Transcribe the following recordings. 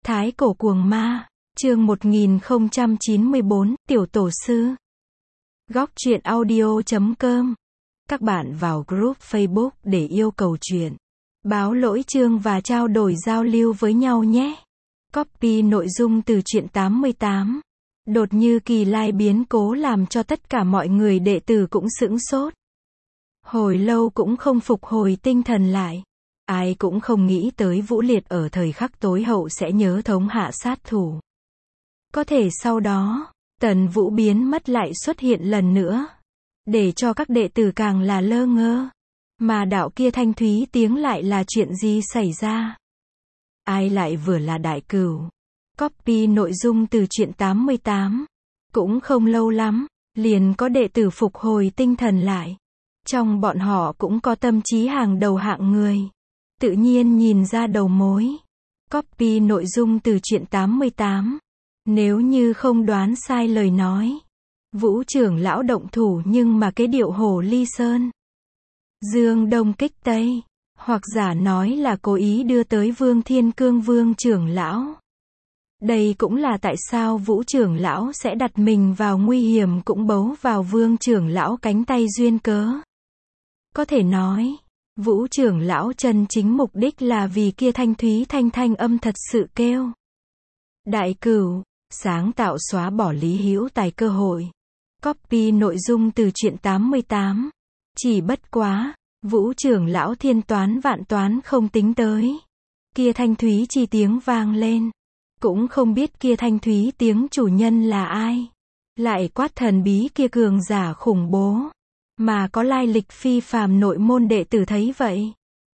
Thái cổ cuồng ma, chương 1094, tiểu tổ sư. Góc truyện audio.com. Các bạn vào group Facebook để yêu cầu truyện, báo lỗi chương và trao đổi giao lưu với nhau nhé. Copy nội dung từ truyện 88. Đột như kỳ lai biến cố làm cho tất cả mọi người đệ tử cũng sững sốt. Hồi lâu cũng không phục hồi tinh thần lại. Ai cũng không nghĩ tới Vũ Liệt ở thời khắc tối hậu sẽ nhớ thống hạ sát thủ. Có thể sau đó, Tần Vũ biến mất lại xuất hiện lần nữa, để cho các đệ tử càng là lơ ngơ. Mà đạo kia thanh thúy tiếng lại là chuyện gì xảy ra? Ai lại vừa là đại cửu? Copy nội dung từ truyện 88. Cũng không lâu lắm, liền có đệ tử phục hồi tinh thần lại. Trong bọn họ cũng có tâm trí hàng đầu hạng người. Tự nhiên nhìn ra đầu mối. Copy nội dung từ truyện 88. Nếu như không đoán sai lời nói, Vũ trưởng lão động thủ nhưng mà cái điệu hồ ly sơn, Dương Đông kích Tây, hoặc giả nói là cố ý đưa tới Vương Thiên Cương Vương trưởng lão. Đây cũng là tại sao Vũ trưởng lão sẽ đặt mình vào nguy hiểm cũng bấu vào Vương trưởng lão cánh tay duyên cớ. Có thể nói, Vũ trưởng lão chân chính mục đích là vì kia thanh thúy thanh âm thật sự kêu. Đại cửu, sáng tạo xóa bỏ Lý Hữu Tài cơ hội. Copy nội dung từ truyện 88. Chỉ bất quá, Vũ trưởng lão thiên toán vạn toán không tính tới. Kia thanh thúy chi tiếng vang lên. Cũng không biết kia thanh thúy tiếng chủ nhân là ai. Lại quát thần bí kia cường giả khủng bố. Mà có lai lịch phi phàm nội môn đệ tử thấy vậy.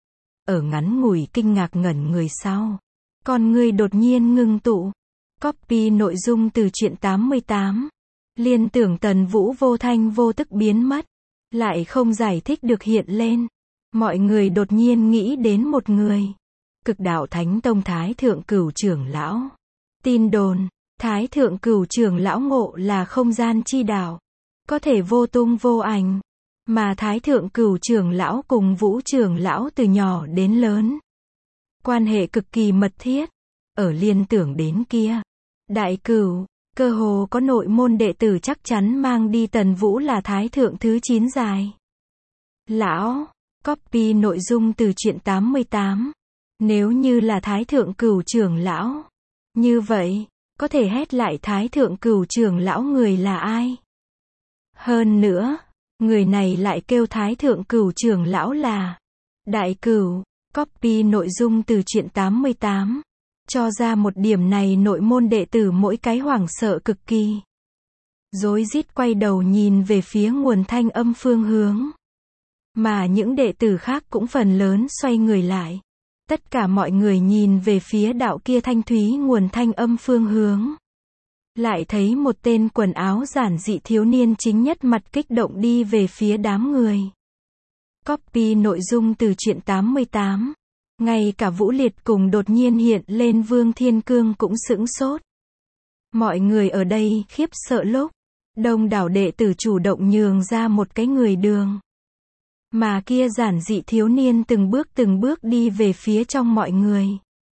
Ở ngắn ngủi kinh ngạc ngẩn người sau. Con người đột nhiên ngưng tụ. Copy nội dung từ truyện 88. Liên tưởng Tần Vũ vô thanh vô tức biến mất. Lại không giải thích được hiện lên. Mọi người đột nhiên nghĩ đến một người. Cực đạo Thánh Tông Thái Thượng Cửu trưởng lão. Tin đồn, Thái Thượng Cửu trưởng lão ngộ là không gian chi đạo. Có thể vô tung vô ảnh. Mà Thái Thượng Cửu trưởng lão cùng Vũ trưởng lão từ nhỏ đến lớn. Quan hệ cực kỳ mật thiết. Ở liên tưởng đến kia. Đại cửu, cơ hồ có nội môn đệ tử chắc chắn mang đi Tần Vũ là Thái Thượng thứ 9 dài. Lão, copy nội dung từ truyện 88. Nếu như là Thái Thượng Cửu trưởng lão. Như vậy, có thể hét lại Thái Thượng Cửu trưởng lão người là ai? Hơn nữa, người này lại kêu Thái Thượng Cửu trưởng lão là Đại Cửu. Copy nội dung từ truyện 88. Cho ra một điểm này nội môn đệ tử mỗi cái hoảng sợ cực kỳ. Rối rít quay đầu nhìn về phía nguồn thanh âm phương hướng. Mà những đệ tử khác cũng phần lớn xoay người lại. Tất cả mọi người nhìn về phía đạo kia thanh thúy nguồn thanh âm phương hướng. Lại thấy một tên quần áo giản dị thiếu niên chính nhất mặt kích động đi về phía đám người. Copy nội dung từ truyện 88. Ngay cả Vũ Liệt cùng đột nhiên hiện lên Vương Thiên Cương cũng sững sốt. Mọi người ở đây khiếp sợ lúc đông đảo đệ tử chủ động nhường ra một cái người đường. Mà kia giản dị thiếu niên từng bước đi về phía trong mọi người.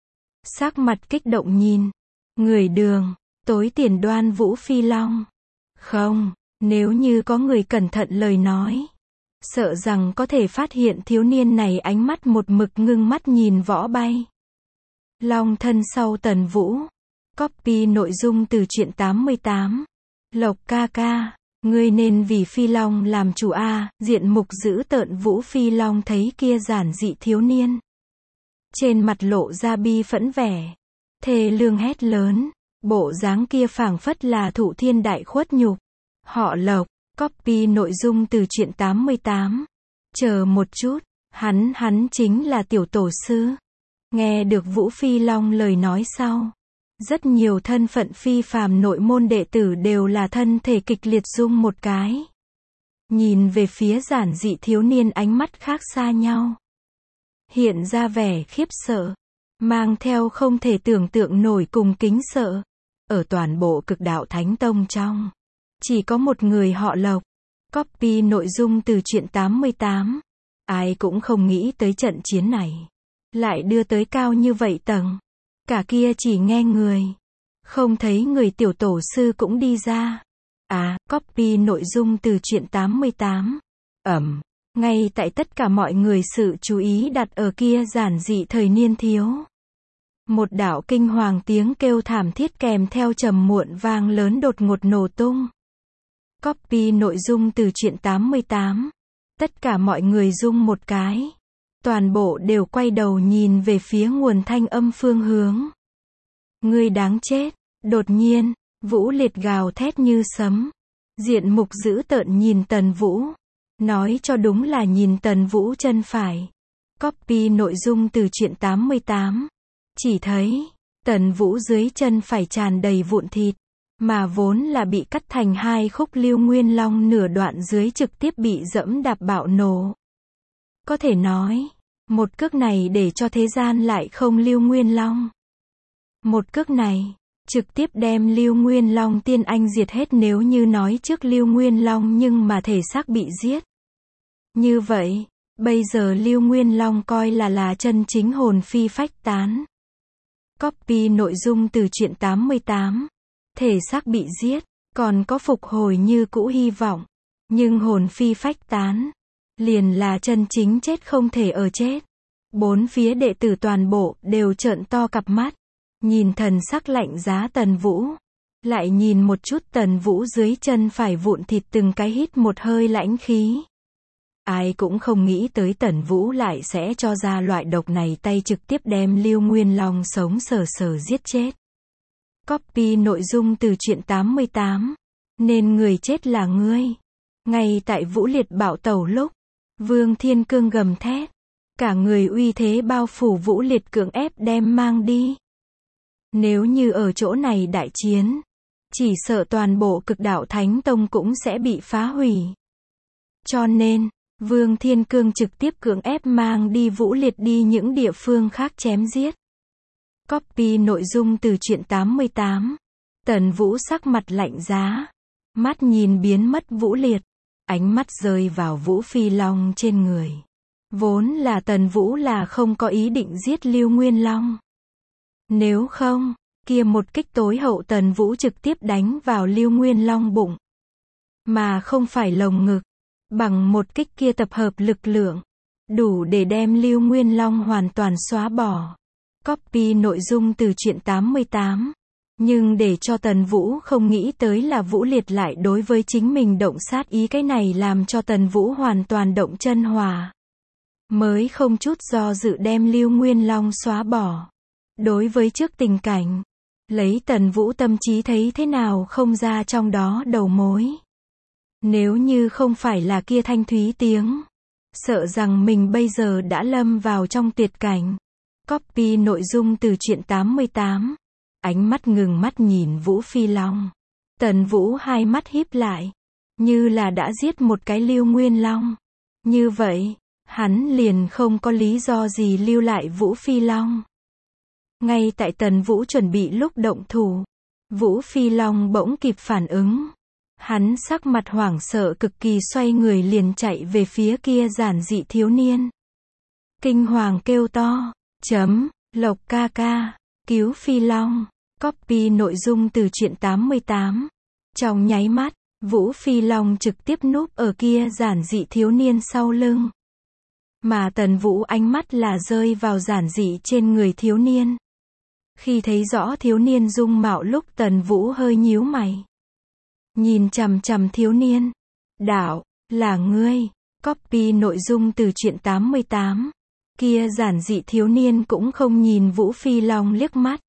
Sắc mặt kích động nhìn. Người đường, tối tiền Đoan Vũ Phi Long. Không, nếu như có người cẩn thận lời nói. Sợ rằng có thể phát hiện thiếu niên này ánh mắt một mực ngưng mắt nhìn võ bay. Long thân sau Tần Vũ. Copy nội dung từ truyện 88. Lộc ca ca, ngươi nên vì Phi Long làm chủ a. Diện mục dữ tợn Vũ Phi Long thấy kia giản dị thiếu niên. Trên mặt lộ ra bi phẫn vẻ. Thê lương hét lớn. Bộ dáng kia phảng phất là thụ thiên đại khuất nhục. Họ Lộc. Copy nội dung từ truyện 88. Chờ một chút, hắn chính là tiểu tổ sư. Nghe được Vũ Phi Long lời nói sau. Rất nhiều thân phận phi phàm nội môn đệ tử đều là thân thể kịch liệt rung một cái. Nhìn về phía giản dị thiếu niên ánh mắt khác xa nhau. Hiện ra vẻ khiếp sợ. Mang theo không thể tưởng tượng nổi cùng kính sợ. Ở toàn bộ Cực đạo Thánh Tông trong. Chỉ có một người họ Lộc. Copy nội dung từ truyện 88. Ai cũng không nghĩ tới trận chiến này. Lại đưa tới cao như vậy tầng. cả kia chỉ nghe người. Không thấy người tiểu tổ sư cũng đi ra. Copy nội dung từ truyện 88. Ngay tại tất cả mọi người sự chú ý đặt ở kia giản dị thời niên thiếu. Một đạo kinh hoàng tiếng kêu thảm thiết kèm theo trầm muộn vang lớn đột ngột nổ tung. Copy nội dung từ truyện 88. Tất cả mọi người rung một cái. Toàn bộ đều quay đầu nhìn về phía nguồn thanh âm phương hướng. Ngươi đáng chết. Đột nhiên, Vũ Liệt gào thét như sấm. Diện mục dữ tợn nhìn Tần Vũ. Nói cho đúng là nhìn Tần Vũ chân phải. Copy nội dung từ truyện 88. Chỉ thấy, Tần Vũ dưới chân phải tràn đầy vụn thịt. Mà vốn là bị cắt thành hai khúc Lưu Nguyên Long nửa đoạn dưới trực tiếp bị dẫm đạp bạo nổ. Có thể nói, một cước này để cho thế gian lại không Lưu Nguyên Long. Một cước này, trực tiếp đem Lưu Nguyên Long tiên anh diệt hết nếu như nói trước Lưu Nguyên Long nhưng mà thể xác bị giết. Như vậy, bây giờ Lưu Nguyên Long coi là chân chính hồn phi phách tán. Copy nội dung từ truyện 88. Thể xác bị giết, còn có phục hồi như cũ hy vọng. Nhưng hồn phi phách tán, liền là chân chính chết không thể ở chết. Bốn phía đệ tử toàn bộ đều trợn to cặp mắt. Nhìn thần sắc lạnh giá Tần Vũ. Lại nhìn một chút Tần Vũ dưới chân phải vụn thịt từng cái hít một hơi lãnh khí. Ai cũng không nghĩ tới Tần Vũ lại sẽ cho ra loại độc này tay trực tiếp đem Lưu Nguyên Long sống sờ sờ giết chết. Copy nội dung từ truyện 88. Nên người chết là ngươi. Ngay tại Vũ Liệt bạo tẩu lúc, Vương Thiên Cương gầm thét. Cả người uy thế bao phủ Vũ Liệt cưỡng ép đem mang đi. Nếu như ở chỗ này đại chiến, chỉ sợ toàn bộ Cực Đạo Thánh Tông cũng sẽ bị phá hủy. Cho nên, Vương Thiên Cương trực tiếp cưỡng ép mang đi Vũ Liệt đi những địa phương khác chém giết. Copy nội dung từ truyện 88. Tần Vũ sắc mặt lạnh giá. Mắt nhìn biến mất Vũ Liệt. Ánh mắt rơi vào Vũ Phi Long trên người. Vốn là Tần Vũ là không có ý định giết Lưu Nguyên Long. Nếu không, kia một kích tối hậu Tần Vũ trực tiếp đánh vào Lưu Nguyên Long bụng. Mà không phải lồng ngực. Bằng một kích kia tập hợp lực lượng. Đủ để đem Lưu Nguyên Long hoàn toàn xóa bỏ. Copy nội dung từ truyện 88. Nhưng để cho Tần Vũ không nghĩ tới là Vũ Liệt lại đối với chính mình động sát ý, cái này làm cho Tần Vũ hoàn toàn động chân hỏa. Mới không chút do dự đem Lưu Nguyên Long xóa bỏ. Đối với trước tình cảnh, lấy Tần Vũ tâm trí thấy thế nào không ra trong đó đầu mối. Nếu như không phải là kia thanh thúy tiếng, sợ rằng mình bây giờ đã lâm vào trong tuyệt cảnh. Copy nội dung từ truyện 88. Ánh mắt ngừng mắt nhìn Vũ Phi Long. Tần Vũ hai mắt híp lại, như là đã giết một cái Lưu Nguyên Long. Như vậy, hắn liền không có lý do gì lưu lại Vũ Phi Long. Ngay tại Tần Vũ chuẩn bị lúc động thủ, Vũ Phi Long bỗng kịp phản ứng. Hắn sắc mặt hoảng sợ cực kỳ xoay người liền chạy về phía kia giản dị thiếu niên. Kinh hoàng kêu to. Lộc ca ca, cứu Phi Long. Copy nội dung từ truyện 88. Trong nháy mắt, Vũ Phi Long trực tiếp núp ở kia giản dị thiếu niên sau lưng. Mà Tần Vũ ánh mắt là rơi vào giản dị trên người thiếu niên. Khi thấy rõ thiếu niên dung mạo lúc Tần Vũ hơi nhíu mày. Nhìn chằm chằm thiếu niên. Đạo, là ngươi. Copy nội dung từ truyện 88. Kia giản dị thiếu niên cũng không nhìn Vũ Phi Long liếc mắt,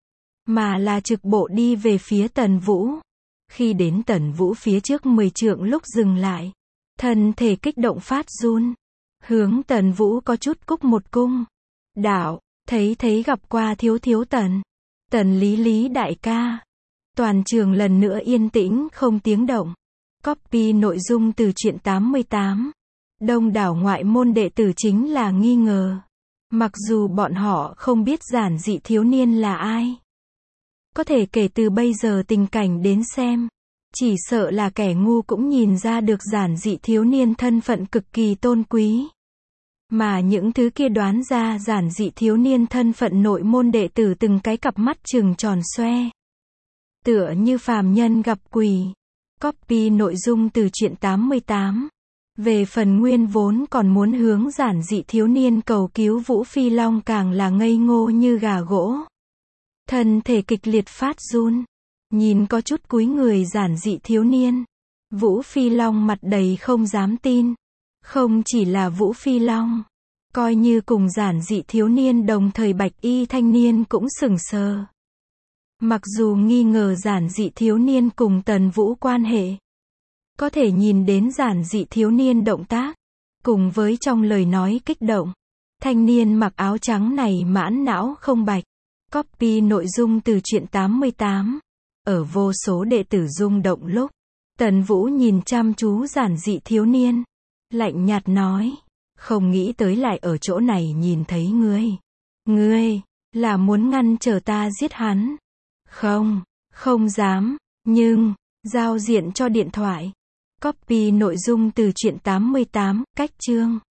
mà là trực bộ đi về phía Tần Vũ. Khi đến Tần Vũ phía trước 10 trượng lúc dừng lại, thân thể kích động phát run, hướng Tần Vũ có chút cúc một cung. Đạo, thấy gặp qua thiếu Tần. Tần Lý đại ca. Toàn trường lần nữa yên tĩnh không tiếng động. Copy nội dung từ truyện 88. Đông đảo ngoại môn đệ tử chính là nghi ngờ. Mặc dù bọn họ không biết giản dị thiếu niên là ai. Có thể kể từ bây giờ tình cảnh đến xem, chỉ sợ là kẻ ngu cũng nhìn ra được giản dị thiếu niên thân phận cực kỳ tôn quý. Mà những thứ kia đoán ra giản dị thiếu niên thân phận nội môn đệ tử từng cái cặp mắt trừng tròn xoe. Tựa như phàm nhân gặp quỷ. Copy nội dung từ truyện 88. Về phần nguyên vốn còn muốn hướng giản dị thiếu niên cầu cứu Vũ Phi Long càng là ngây ngô như gà gỗ. Thân thể kịch liệt phát run. Nhìn có chút cúi người giản dị thiếu niên. Vũ Phi Long mặt đầy không dám tin. Không chỉ là Vũ Phi Long. Coi như cùng giản dị thiếu niên đồng thời bạch y thanh niên cũng sững sờ. Mặc dù nghi ngờ giản dị thiếu niên cùng Tần Vũ quan hệ. Có thể nhìn đến giản dị thiếu niên động tác. Cùng với trong lời nói kích động. Thanh niên mặc áo trắng này mãn não không bạch. Copy nội dung từ truyện 88. Ở vô số đệ tử rung động lúc. Tần Vũ nhìn chăm chú giản dị thiếu niên. Lạnh nhạt nói. Không nghĩ tới lại ở chỗ này nhìn thấy ngươi. Ngươi, là muốn ngăn trở ta giết hắn. Không, không dám, nhưng, giao diện cho điện thoại. Copy nội dung từ truyện 88, cách chương.